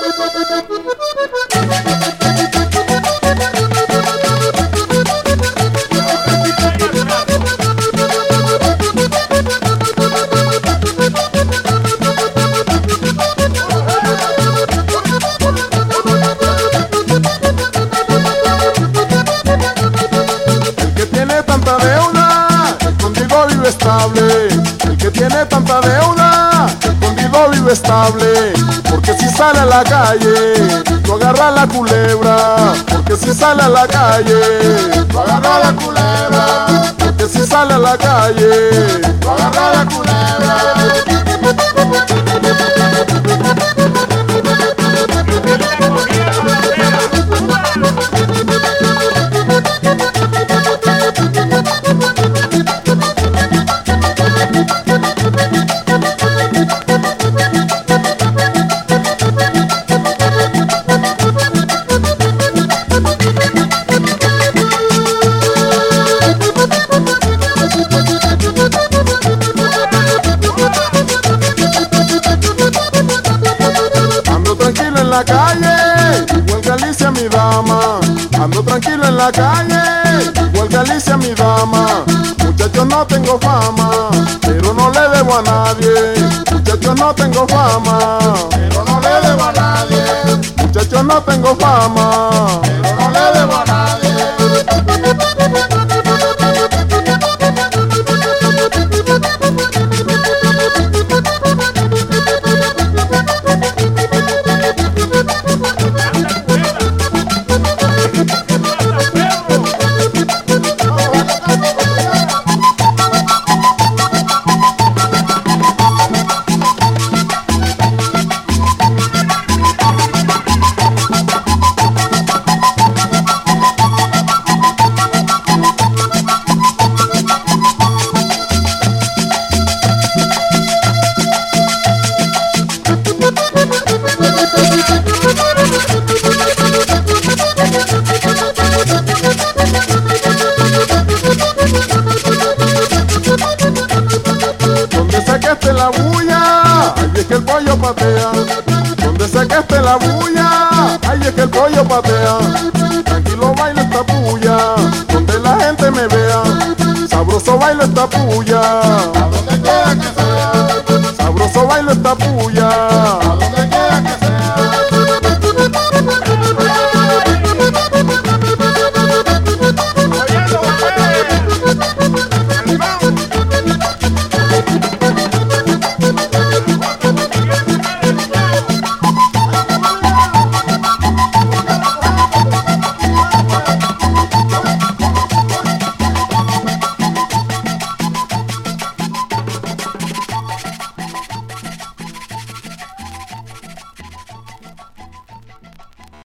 Estable. El que tiene tanta deuda, escondido vive estable. Porque si sale a la calle, tú agarras la culebra. Porque si sale a la calle, tú agarras la culebra. Porque si sale a la calle, tú agarras la culebra. En la calle, igual Galicia mi dama. Ando tranquilo en la calle, igual Galicia mi dama. Muchachos no tengo fama, pero no le debo a nadie. Muchachos no tengo fama, pero no le debo a nadie. Muchachos no tengo fama, pero no le debo a nadie. Donde sea que esté la bulla, ahí es que el pollo patea. Donde sea que esté la bulla, ahí es que el pollo patea. Tranquilo baila esta puya, donde la gente me vea. Sabroso baila esta puya, a donde quiera que sea. Sabroso baila esta puya.